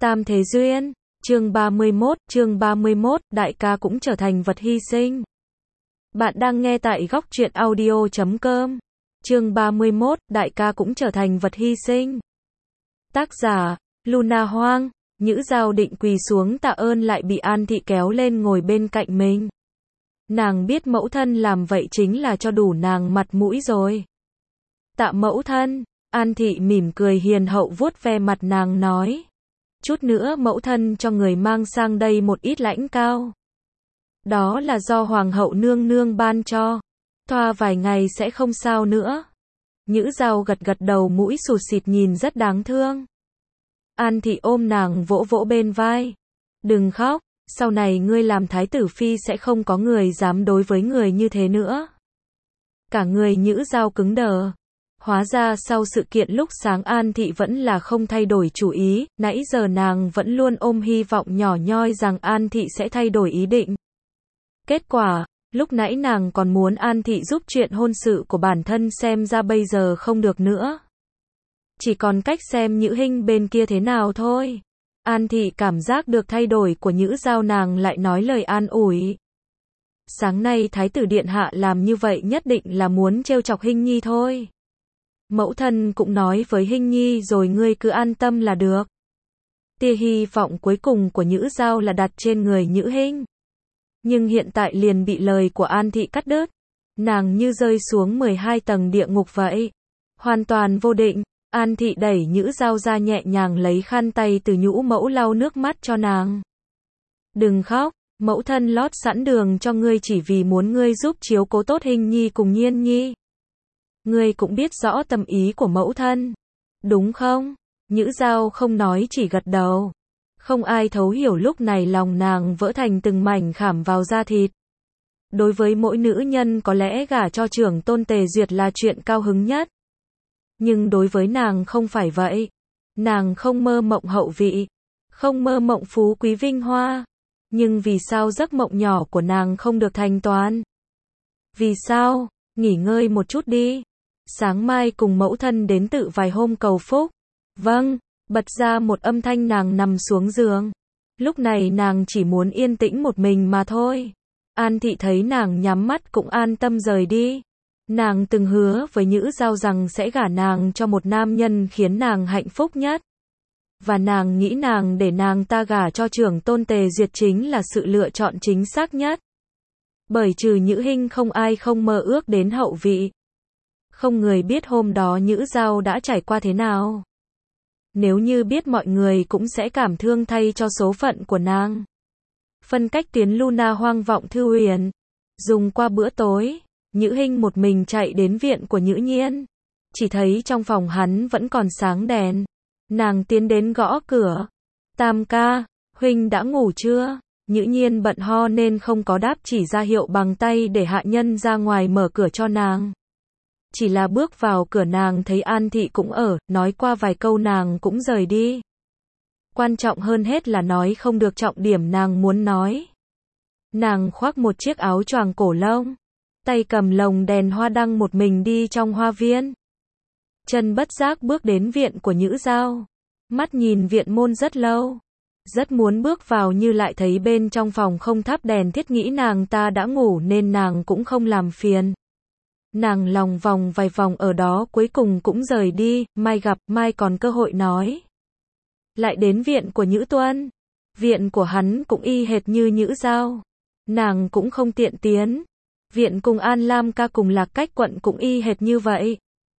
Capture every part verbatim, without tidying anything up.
Tam Thế Duyên, chương ba mươi mốt, chương ba mươi mốt, đại ca cũng trở thành vật hy sinh. Bạn đang nghe tại góc truyện audio chấm com. Chương ba mươi mốt, đại ca cũng trở thành vật hy sinh. Tác giả, Luna Hoang. Nhữ Giao định quỳ xuống tạ ơn lại bị An Thị kéo lên ngồi bên cạnh mình. Nàng biết mẫu thân làm vậy chính là cho đủ nàng mặt mũi rồi. Tạ mẫu thân, An Thị mỉm cười hiền hậu vuốt ve mặt nàng nói. Chút nữa mẫu thân cho người mang sang đây một ít lãnh cao. Đó là do hoàng hậu nương nương ban cho. Thoa vài ngày sẽ không sao nữa. Nhữ Giao gật gật đầu mũi sụt xịt nhìn rất đáng thương. An Thị ôm nàng vỗ vỗ bên vai. Đừng khóc, sau này ngươi làm thái tử phi sẽ không có người dám đối với người như thế nữa. Cả người Nhữ Giao cứng đờ. Hóa ra sau sự kiện lúc sáng An Thị vẫn là không thay đổi chủ ý, nãy giờ nàng vẫn luôn ôm hy vọng nhỏ nhoi rằng An Thị sẽ thay đổi ý định. Kết quả, lúc nãy nàng còn muốn An Thị giúp chuyện hôn sự của bản thân xem ra bây giờ không được nữa. Chỉ còn cách xem Nhữ Hinh bên kia thế nào thôi. An Thị cảm giác được thay đổi của Nhữ Giao nàng lại nói lời an ủi. Sáng nay Thái tử Điện Hạ làm như vậy nhất định là muốn trêu chọc Hinh Nhi thôi. Mẫu thân cũng nói với Hinh Nhi rồi ngươi cứ an tâm là được. Tia hy vọng cuối cùng của Nhữ Giao là đặt trên người Nhữ Hinh. Nhưng hiện tại liền bị lời của An Thị cắt đứt. Nàng như rơi xuống mười hai tầng địa ngục vậy. Hoàn toàn vô định. An Thị đẩy Nhữ Giao ra nhẹ nhàng lấy khăn tay từ nhũ mẫu lau nước mắt cho nàng. Đừng khóc, mẫu thân lót sẵn đường cho ngươi chỉ vì muốn ngươi giúp chiếu cố tốt Hinh Nhi cùng Nhiên Nhi. Ngươi cũng biết rõ tâm ý của mẫu thân, đúng không? Nhữ Giao không nói chỉ gật đầu. Không ai thấu hiểu lúc này lòng nàng vỡ thành từng mảnh khảm vào da thịt. Đối với mỗi nữ nhân có lẽ gả cho trưởng tôn Tề Duyệt là chuyện cao hứng nhất. Nhưng đối với nàng không phải vậy. Nàng không mơ mộng hậu vị, không mơ mộng phú quý vinh hoa. Nhưng vì sao giấc mộng nhỏ của nàng không được thành toàn? Vì sao? Nghỉ ngơi một chút đi. Sáng mai cùng mẫu thân đến tự vài hôm cầu phúc. Vâng, bật ra một âm thanh nàng nằm xuống giường. Lúc này nàng chỉ muốn yên tĩnh một mình mà thôi. An Thị thấy nàng nhắm mắt cũng an tâm rời đi. Nàng từng hứa với Nhữ Giao rằng sẽ gả nàng cho một nam nhân khiến nàng hạnh phúc nhất. Và nàng nghĩ nàng để nàng ta gả cho trưởng tôn Tề Duyệt chính là sự lựa chọn chính xác nhất. Bởi trừ Nhữ Hinh không ai không mơ ước đến hậu vị. Không người biết hôm đó Nhữ Giao đã trải qua thế nào. Nếu như biết mọi người cũng sẽ cảm thương thay cho số phận của nàng. Phân cách tuyến Luna Hoang vọng thư huyền. Dùng qua bữa tối, Nhữ Hinh một mình chạy đến viện của Nhữ Nhiên. Chỉ thấy trong phòng hắn vẫn còn sáng đèn. Nàng tiến đến gõ cửa. Tam ca, huynh đã ngủ chưa? Nhữ Nhiên bận ho nên không có đáp, chỉ ra hiệu bằng tay để hạ nhân ra ngoài mở cửa cho nàng. Chỉ là bước vào cửa nàng thấy An Thị cũng ở, nói qua vài câu nàng cũng rời đi. Quan trọng hơn hết là nói không được trọng điểm nàng muốn nói. Nàng khoác một chiếc áo choàng cổ lông, tay cầm lồng đèn hoa đăng một mình đi trong hoa viên. Chân bất giác bước đến viện của Nhữ Giao. Mắt nhìn viện môn rất lâu. Rất muốn bước vào như lại thấy bên trong phòng không thắp đèn, thiết nghĩ nàng ta đã ngủ nên nàng cũng không làm phiền. Nàng lòng vòng vài vòng ở đó cuối cùng cũng rời đi, mai gặp, mai còn cơ hội nói. Lại đến viện của Nhữ Tuân. Viện của hắn cũng y hệt như Nhữ Giao. Nàng cũng không tiện tiến. Viện cùng An Lam ca cùng Lạc Cách quận cũng y hệt như vậy.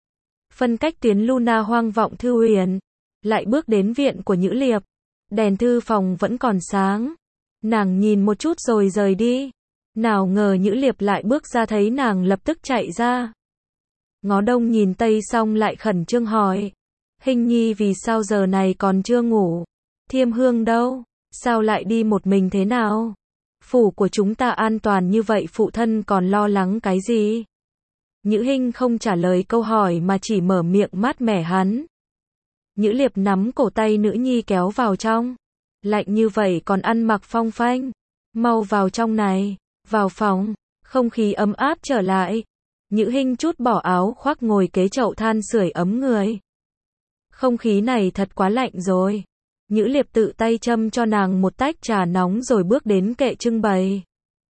Phân cách tuyến Luna Hoang vọng thư huyền. Lại bước đến viện của Nhữ Liệp. Đèn thư phòng vẫn còn sáng. Nàng nhìn một chút rồi rời đi. Nào ngờ Nhữ Liệp lại bước ra thấy nàng lập tức chạy ra. Ngó đông nhìn tây xong lại khẩn trương hỏi. Hinh Nhi vì sao giờ này còn chưa ngủ? Thiêm Hương đâu? Sao lại đi một mình thế nào? Phủ của chúng ta an toàn như vậy phụ thân còn lo lắng cái gì? Nhữ Hinh không trả lời câu hỏi mà chỉ mở miệng mát mẻ hắn. Nhữ Liệp nắm cổ tay nữ nhi kéo vào trong. Lạnh như vậy còn ăn mặc phong phanh. Mau vào trong này. Vào phòng, không khí ấm áp trở lại. Nhữ Hinh trút bỏ áo khoác ngồi kế chậu than sưởi ấm người. Không khí này thật quá lạnh rồi. Nhữ Liệp tự tay châm cho nàng một tách trà nóng rồi bước đến kệ trưng bày.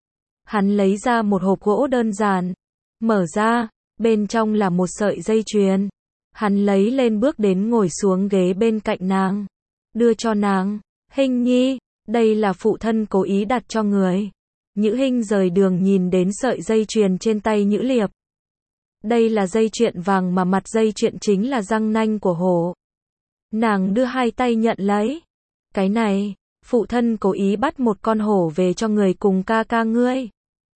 Hắn lấy ra một hộp gỗ đơn giản, mở ra, bên trong là một sợi dây chuyền. Hắn lấy lên bước đến ngồi xuống ghế bên cạnh nàng, đưa cho nàng. Hinh nhi, đây là phụ thân cố ý đặt cho người. Nhữ Hinh rời đường nhìn đến sợi dây chuyền trên tay Nhữ Liệp. Đây là dây chuyền vàng mà mặt dây chuyền chính là răng nanh của hổ. Nàng đưa hai tay nhận lấy. Cái này, phụ thân cố ý bắt một con hổ về cho người cùng ca ca ngươi.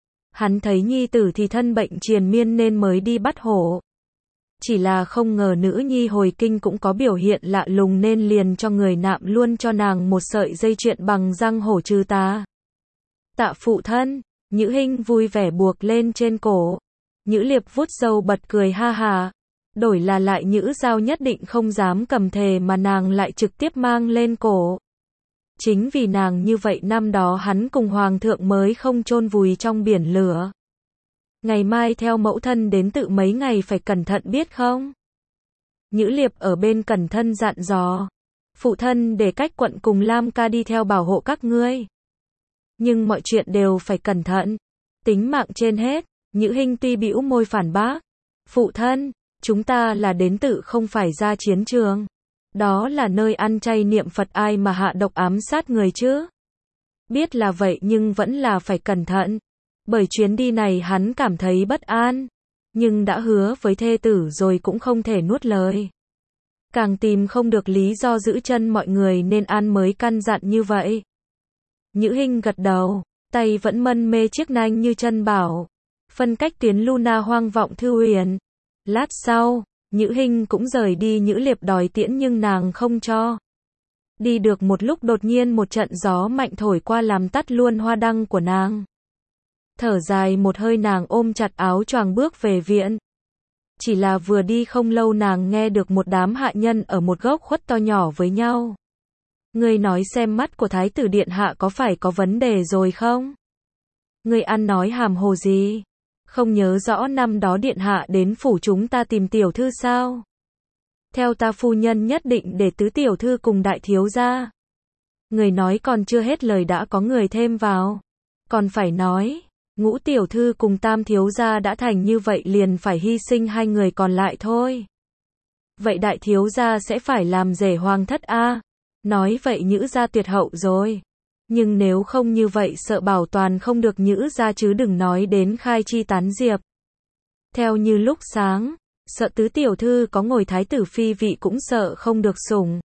Hắn thấy nhi tử thì thân bệnh triền miên nên mới đi bắt hổ. Chỉ là không ngờ nữ nhi hồi kinh cũng có biểu hiện lạ lùng nên liền cho người nạm luôn cho nàng một sợi dây chuyền bằng răng hổ trừ tà. Tạ phụ thân, Nhữ Hinh vui vẻ buộc lên trên cổ. Nhữ Liệp vuốt râu bật cười ha hà. Đổi là lại Nhữ Giao nhất định không dám cầm thề mà nàng lại trực tiếp mang lên cổ. Chính vì nàng như vậy năm đó hắn cùng hoàng thượng mới không chôn vùi trong biển lửa. Ngày mai theo mẫu thân đến tự mấy ngày phải cẩn thận biết không? Nhữ Liệp ở bên cẩn thân dặn dò. Phụ thân để cách quận cùng Lam ca đi theo bảo hộ các ngươi. Nhưng mọi chuyện đều phải cẩn thận. Tính mạng trên hết. Nhữ Hinh tuy bĩu môi phản bác. Phụ thân, chúng ta là đến tự không phải ra chiến trường. Đó là nơi ăn chay niệm Phật, ai mà hạ độc ám sát người chứ? Biết là vậy nhưng vẫn là phải cẩn thận. Bởi chuyến đi này hắn cảm thấy bất an. Nhưng đã hứa với thê tử rồi cũng không thể nuốt lời. Càng tìm không được lý do giữ chân mọi người nên An mới căn dặn như vậy. Nhữ Hinh gật đầu, tay vẫn mân mê chiếc nanh như chân bảo. Phân cách tuyến Luna hoang vọng thư huyền. Lát sau, Nhữ Hinh cũng rời đi. Nhữ Liệp đòi tiễn nhưng nàng không cho. Đi được một lúc đột nhiên một trận gió mạnh thổi qua làm tắt luôn hoa đăng của nàng. Thở dài một hơi nàng ôm chặt áo choàng bước về viện. Chỉ là vừa đi không lâu nàng nghe được một đám hạ nhân ở một góc khuất to nhỏ với nhau. Ngươi nói xem mắt của thái tử điện hạ có phải có vấn đề rồi không? Ngươi ăn nói hàm hồ gì? Không nhớ rõ năm đó điện hạ đến phủ chúng ta tìm tiểu thư sao? Theo ta phu nhân nhất định để tứ tiểu thư cùng đại thiếu gia. Người nói còn chưa hết lời đã có người thêm vào. Còn phải nói, ngũ tiểu thư cùng tam thiếu gia đã thành như vậy liền phải hy sinh hai người còn lại thôi. Vậy đại thiếu gia sẽ phải làm rể hoàng thất a? Nói vậy Nhữ gia tuyệt hậu rồi. Nhưng nếu không như vậy sợ bảo toàn không được Nhữ gia chứ đừng nói đến khai chi tán diệp. Theo như lúc sáng, sợ tứ tiểu thư có ngồi thái tử phi vị cũng sợ không được sủng.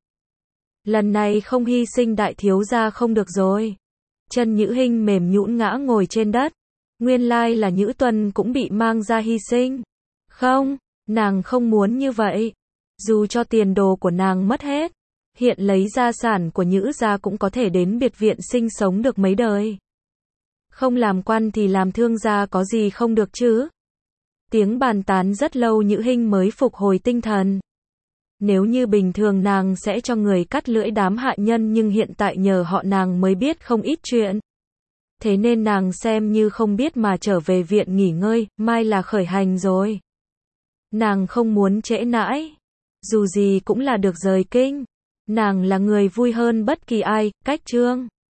Lần này không hy sinh đại thiếu gia không được rồi. Chân Nhữ Hinh mềm nhũn ngã ngồi trên đất. Nguyên lai là Nhữ Tuân cũng bị mang ra hy sinh. Không, nàng không muốn như vậy. Dù cho tiền đồ của nàng mất hết, hiện lấy gia sản của Nhữ gia cũng có thể đến biệt viện sinh sống được mấy đời. Không làm quan thì làm thương gia có gì không được chứ? Tiếng bàn tán rất lâu Nhữ Hinh mới phục hồi tinh thần. Nếu như bình thường nàng sẽ cho người cắt lưỡi đám hạ nhân nhưng hiện tại nhờ họ nàng mới biết không ít chuyện. Thế nên nàng xem như không biết mà trở về viện nghỉ ngơi, mai là khởi hành rồi. Nàng không muốn trễ nãi. Dù gì cũng là được rời kinh. Nàng là người vui hơn bất kỳ ai, cách trương.